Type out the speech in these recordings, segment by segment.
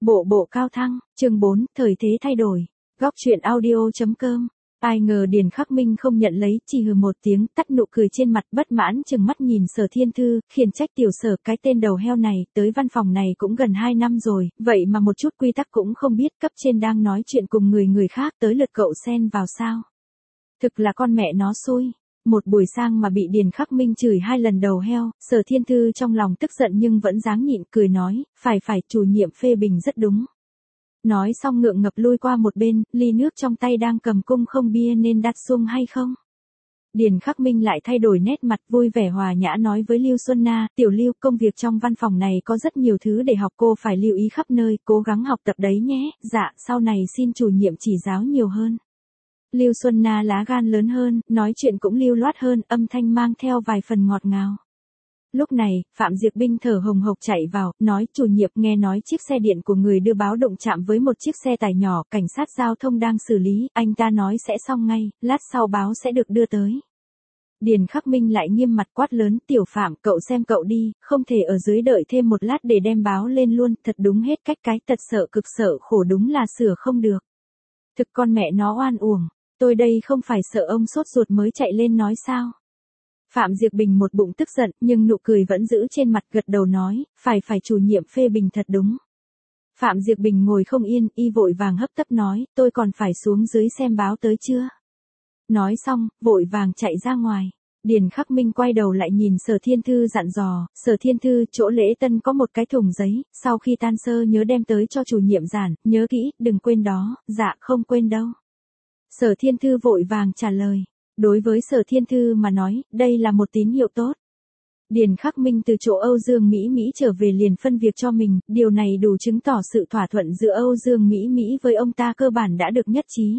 Bộ bộ cao thăng, chương 4, thời thế thay đổi. Góc truyện audio.com. Ai ngờ Điền Khắc Minh không nhận lấy, chỉ hừ một tiếng, tắt nụ cười trên mặt, bất mãn chừng mắt nhìn Sở Thiên Thư, khiển trách tiểu Sở, cái tên đầu heo này, tới văn phòng này cũng gần 2 năm rồi, vậy mà một chút quy tắc cũng không biết, cấp trên đang nói chuyện cùng người khác, tới lượt cậu xen vào sao? Thực là con mẹ nó xui. Một buổi sang mà bị Điền Khắc Minh chửi 2 lần đầu heo, Sở Thiên Thư trong lòng tức giận nhưng vẫn dáng nhịn, cười nói, phải, chủ nhiệm phê bình rất đúng. Nói xong ngượng ngập lui qua một bên, ly nước trong tay đang cầm cung không bia nên đặt sung hay không? Điền Khắc Minh lại thay đổi nét mặt, vui vẻ hòa nhã nói với Lưu Xuân Na, tiểu Lưu, công việc trong văn phòng này có rất nhiều thứ để học, cô phải lưu ý khắp nơi, cố gắng học tập đấy nhé. Dạ, sau này xin chủ nhiệm chỉ giáo nhiều hơn. Lưu Xuân Na lá gan lớn hơn, nói chuyện cũng lưu loát hơn, âm thanh mang theo vài phần ngọt ngào. Lúc này, Phạm Diệp Binh thở hồng hộc chạy vào, nói, chủ nhiệm, nghe nói chiếc xe điện của người đưa báo động chạm với một chiếc xe tải nhỏ, cảnh sát giao thông đang xử lý, anh ta nói sẽ xong ngay, lát sau báo sẽ được đưa tới. Điền Khắc Minh lại nghiêm mặt quát lớn, tiểu Phạm, cậu xem cậu đi, không thể ở dưới đợi thêm một lát để đem báo lên luôn, thật đúng hết cách cái, tật sợ cực sợ khổ đúng là sửa không được. Thực con mẹ nó oan uổng, tôi đây không phải sợ ông sốt ruột mới chạy lên nói sao. Phạm Diệp Bình một bụng tức giận, nhưng nụ cười vẫn giữ trên mặt, gật đầu nói, phải chủ nhiệm phê bình thật đúng. Phạm Diệp Bình ngồi không yên, y vội vàng hấp tấp nói, tôi còn phải xuống dưới xem báo tới chưa. Nói xong, vội vàng chạy ra ngoài. Điền Khắc Minh quay đầu lại nhìn Sở Thiên Thư dặn dò, Sở Thiên Thư, chỗ lễ tân có một cái thùng giấy, sau khi tan sơ nhớ đem tới cho chủ nhiệm giản, nhớ kỹ, đừng quên đó. Dạ, không quên đâu. Sở Thiên Thư vội vàng trả lời. Đối với Sở Thiên Thư mà nói, đây là một tín hiệu tốt. Điền Khắc Minh từ chỗ Âu Dương Mỹ trở về liền phân việc cho mình, điều này đủ chứng tỏ sự thỏa thuận giữa Âu Dương Mỹ với ông ta cơ bản đã được nhất trí.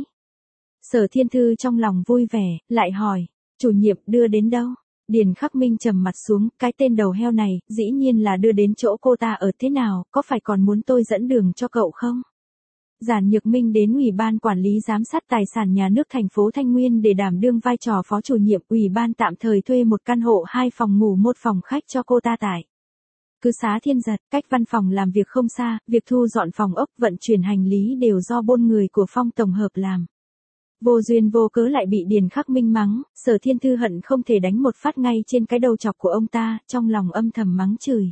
Sở Thiên Thư trong lòng vui vẻ, lại hỏi, chủ nhiệm đưa đến đâu? Điền Khắc Minh trầm mặt xuống, cái tên đầu heo này, dĩ nhiên là đưa đến chỗ cô ta ở, thế nào, có phải còn muốn tôi dẫn đường cho cậu không? Giản Nhược Minh đến Ủy ban Quản lý Giám sát Tài sản Nhà nước thành phố Thanh Nguyên để đảm đương vai trò phó chủ nhiệm. Ủy ban tạm thời thuê một căn hộ 2 phòng ngủ 1 phòng khách cho cô ta tại cư xá Thiên Giật, cách văn phòng làm việc không xa, việc thu dọn phòng ốc, vận chuyển hành lý đều do bôn người của Phong tổng hợp làm. Vô duyên vô cớ lại bị Điền Khắc Minh mắng, Sở Thiên Thư hận không thể đánh một phát ngay trên cái đầu chọc của ông ta, trong lòng âm thầm mắng chửi.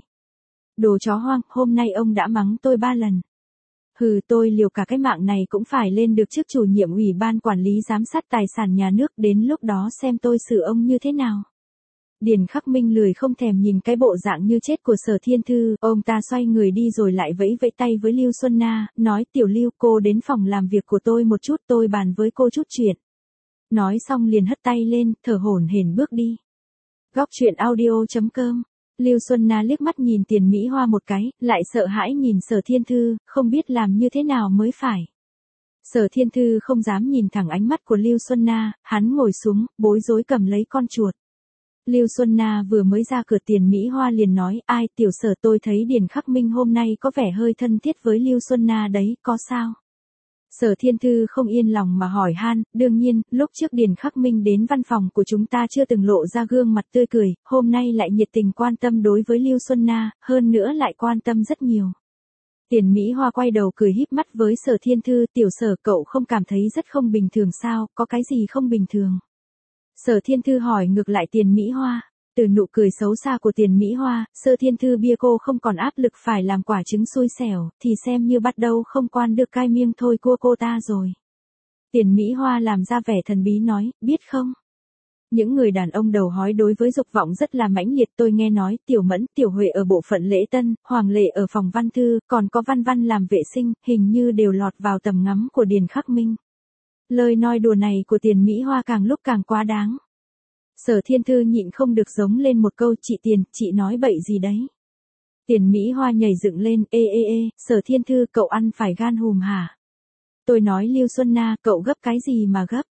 Đồ chó hoang, hôm nay ông đã mắng tôi 3 lần. Hừ, tôi liều cả cái mạng này cũng phải lên được chức chủ nhiệm Ủy ban Quản lý Giám sát Tài sản Nhà nước, đến lúc đó xem tôi xử ông như thế nào. Điền Khắc Minh lười không thèm nhìn cái bộ dạng như chết của Sở Thiên Thư, ông ta xoay người đi rồi lại vẫy tay với Lưu Xuân Na, nói, tiểu Lưu, cô đến phòng làm việc của tôi một chút, tôi bàn với cô chút chuyện. Nói xong liền hất tay lên, thở hổn hển bước đi. Góc truyện audio.com. Lưu Xuân Na liếc mắt nhìn Tiền Mỹ Hoa một cái, lại sợ hãi nhìn Sở Thiên Thư, không biết làm như thế nào mới phải. Sở Thiên Thư không dám nhìn thẳng ánh mắt của Lưu Xuân Na, hắn ngồi xuống, bối rối cầm lấy con chuột. Lưu Xuân Na vừa mới ra cửa, Tiền Mỹ Hoa liền nói, ai, tiểu Sở, tôi thấy Điền Khắc Minh hôm nay có vẻ hơi thân thiết với Lưu Xuân Na đấy, có sao? Sở Thiên Thư không yên lòng mà hỏi han, đương nhiên, lúc trước Điền Khắc Minh đến văn phòng của chúng ta chưa từng lộ ra gương mặt tươi cười, hôm nay lại nhiệt tình quan tâm đối với Lưu Xuân Na, hơn nữa lại quan tâm rất nhiều. Tiền Mỹ Hoa quay đầu cười híp mắt với Sở Thiên Thư, tiểu Sở, cậu không cảm thấy rất không bình thường sao, có cái gì không bình thường? Sở Thiên Thư hỏi ngược lại Tiền Mỹ Hoa. Từ nụ cười xấu xa của Tiền Mỹ Hoa, Sở Thiên Thư bia cô không còn áp lực phải làm quả trứng xui xẻo, thì xem như bắt đầu không quan được cai miêng thôi của cô ta rồi. Tiền Mỹ Hoa làm ra vẻ thần bí nói, biết không? Những người đàn ông đầu hói đối với dục vọng rất là mãnh liệt, tôi nghe nói, Tiểu Mẫn, Tiểu Huệ ở bộ phận lễ tân, Hoàng Lệ ở phòng văn thư, còn có Văn Văn làm vệ sinh, hình như đều lọt vào tầm ngắm của Điền Khắc Minh. Lời nói đùa này của Tiền Mỹ Hoa càng lúc càng quá đáng. Sở Thiên Thư nhịn không được giống lên một câu, chị Tiền, chị nói bậy gì đấy? Tiền Mỹ Hoa nhảy dựng lên, ê, Sở Thiên Thư, cậu ăn phải gan hùm hả? Tôi nói Lưu Xuân Na, cậu gấp cái gì mà gấp?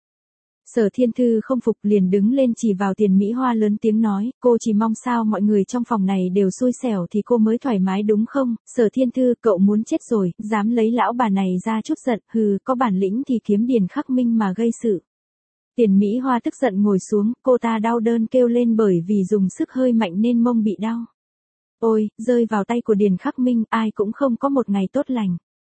Sở Thiên Thư không phục liền đứng lên chỉ vào Tiền Mỹ Hoa lớn tiếng nói, cô chỉ mong sao mọi người trong phòng này đều xui xẻo thì cô mới thoải mái đúng không? Sở Thiên Thư, cậu muốn chết rồi, dám lấy lão bà này ra chút giận, hừ, có bản lĩnh thì kiếm Điền Khắc Minh mà gây sự. Tiền Mỹ Hoa tức giận ngồi xuống, cô ta đau đớn kêu lên bởi vì dùng sức hơi mạnh nên mông bị đau. Ôi, rơi vào tay của Điền Khắc Minh, ai cũng không có một ngày tốt lành.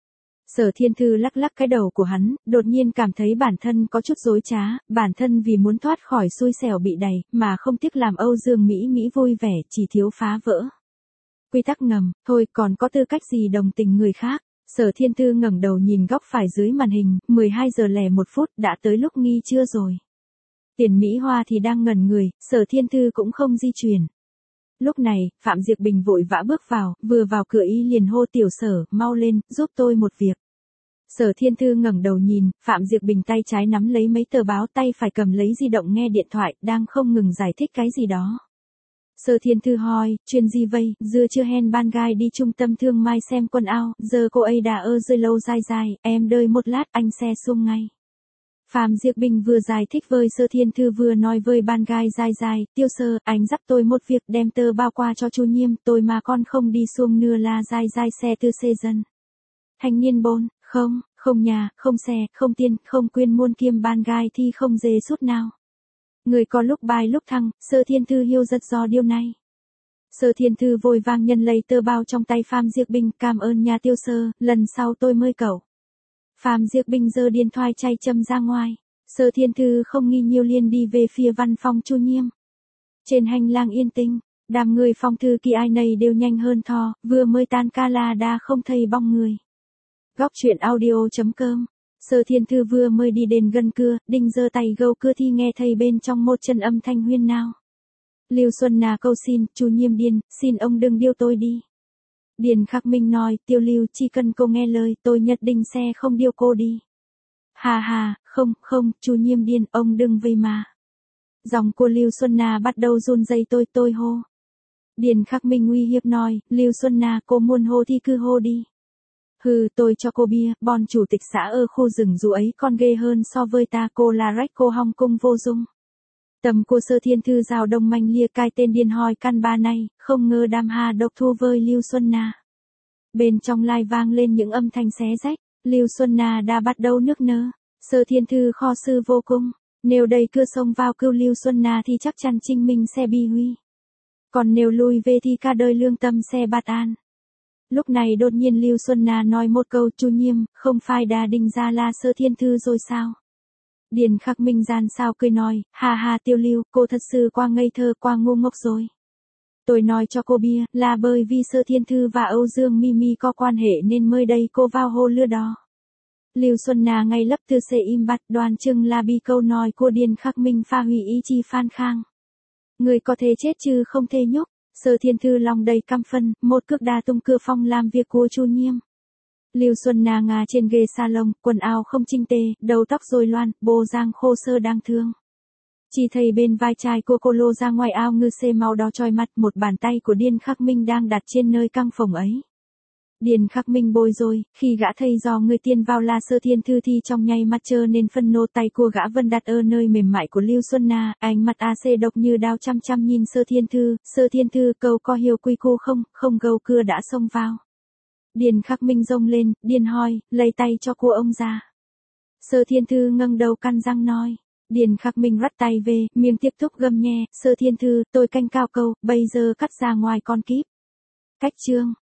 Sở Thiên Thư lắc lắc cái đầu của hắn, đột nhiên cảm thấy bản thân có chút dối trá, bản thân vì muốn thoát khỏi xui xẻo bị đày, mà không tiếc làm Âu Dương Mỹ Mỹ vui vẻ, chỉ thiếu phá vỡ quy tắc ngầm, thôi còn có tư cách gì đồng tình người khác. Sở Thiên Thư ngẩng đầu nhìn góc phải dưới màn hình, 12 giờ lẻ 1 phút, đã tới lúc nghi trưa rồi. Tiền Mỹ Hoa thì đang ngẩn người, Sở Thiên Thư cũng không di chuyển. Lúc này, Phạm Diệp Bình vội vã bước vào, vừa vào cửa y liền hô Tiểu Sở, mau lên, giúp tôi một việc. Sở Thiên Thư ngẩng đầu nhìn, Phạm Diệp Bình tay trái nắm lấy mấy tờ báo, tay phải cầm lấy di động nghe điện thoại, đang không ngừng giải thích cái gì đó. Sở Thiên Thư hỏi, chuyện gì vậy, dưa chưa hen ban gai đi trung tâm thương mai xem quần áo, giờ cô ấy đã ở dưới lâu dài dài, em đợi một lát anh xe xuống ngay. Phạm Diệp Bình vừa giải thích với Sở Thiên Thư vừa nói với ban gai dài dài, Tiêu Sơ, anh dắt tôi một việc đem tờ bao qua cho Chu Nhiêm, tôi mà con không đi xuống nữa là dài dài xe từ xe dân. Thanh niên bôn, không nhà, không xe, không tiền, không quyền muôn kiêm ban gai thì không dễ suốt nào. Người có lúc bài lúc thăng, Sở Thiên Thư hiểu rất rõ điều này. Sở Thiên Thư vội vàng nhận lấy tờ bao trong tay Phạm Diệp Bình, cảm ơn nhà Tiêu Sơ, lần sau tôi mời cậu. Phạm Diệp Bình giơ điện thoại chạy chậm ra ngoài. Sở Thiên Thư không nghi nhiều liền đi về phía văn phòng Chu Nhiêm. Trên hành lang yên tĩnh, đám người phòng thư ký ai nấy đều nhanh hơn thò, vừa mới tan ca là đã không thấy bóng người. Góc truyện audio.com. Sở Thiên Thư vừa mới đi đến gần cửa, định giơ tay gâu cửa thì nghe thấy bên trong một chân âm thanh huyên náo. Lưu Xuân Na cầu xin, Chu Nhiêm điên, xin ông đừng điêu tôi đi. Điền Khắc Minh nói, Tiêu Lưu chỉ cần cô nghe lời, tôi nhất định sẽ không điêu cô đi. Hà, không, Chu Nhiêm điên, ông đừng vây mà. Giọng của Lưu Xuân Na bắt đầu run rẩy, tôi hô. Điền Khắc Minh uy hiếp nói, Lưu Xuân Na, cô muốn hô thì cứ hô đi. Hừ, tôi cho cô bia, bọn chủ tịch xã ở khu rừng dù ấy còn ghê hơn so với ta, cô là rách cô Hong Kong vô dung. Tầm của Sở Thiên Thư rào đông manh lia cai tên điên hỏi căn ba này, không ngờ đam hà độc thu với Lưu Xuân Na. Bên trong lai vang lên những âm thanh xé rách, Lưu Xuân Na đã bắt đầu nức nở. Sở Thiên Thư khó xử vô cùng, nếu đẩy cửa xông vào cứu Lưu Xuân Na thì chắc chắn Trinh Minh sẽ bị hủy. Còn nếu lùi về thì cả đời lương tâm sẽ bạt an. Lúc này đột nhiên Lưu Xuân Na nói một câu, Chu Nhiêm, không phải đã định ra là Sở Thiên Thư rồi sao? Điền Khắc Minh gian sao cười nói, hà Tiêu Lưu, cô thật sự quá ngây thơ, quá ngu ngốc rồi. Tôi nói cho cô bia, là bởi vì Sở Thiên Thư và Âu Dương Mimi có quan hệ nên mới đây cô vào hồ lừa đó. Lưu Xuân Na ngay lập tức sẽ im bặt, đoán chừng là bị câu nói của Điền Khắc Minh phá hủy ý chí Phan Khang. Người có thể chết chứ không thể nhúc. Sở Thiên Thư lòng đầy căm phân, một cước đá tung cửa phòng làm việc của Chu Nhiêm. Lưu Xuân Na ngả trên ghế salon, quần áo không chỉnh tề, đầu tóc rối loạn, bộ dạng khô sơ đang thương. Chỉ thấy bên vai trái của cô lô ra ngoài áo ngư xê màu đỏ chói mắt, một bàn tay của Điền Khắc Minh đang đặt trên nơi căng phòng ấy. Điền Khắc Minh bối rối, khi gã thấy do người tiên vào là Sở Thiên Thư thì trong nháy mắt trơ nên phân nộ, tay của gã vân đặt ở nơi mềm mại của Lưu Xuân Na, ánh mắt AC độc như đao chăm chăm nhìn Sở Thiên Thư, cậu có hiểu quy củ không gâu cưa đã xông vào. Điền Khắc Minh rông lên, điên hỏi, lấy tay cho cô ông ra. Sở Thiên Thư ngẩng đầu căn răng nói. Điền Khắc Minh rắt tay về, miệng tiếp tục gầm nhẹ, Sở Thiên Thư, tôi canh cao câu, bây giờ cắt ra ngoài con kíp. Cách chương.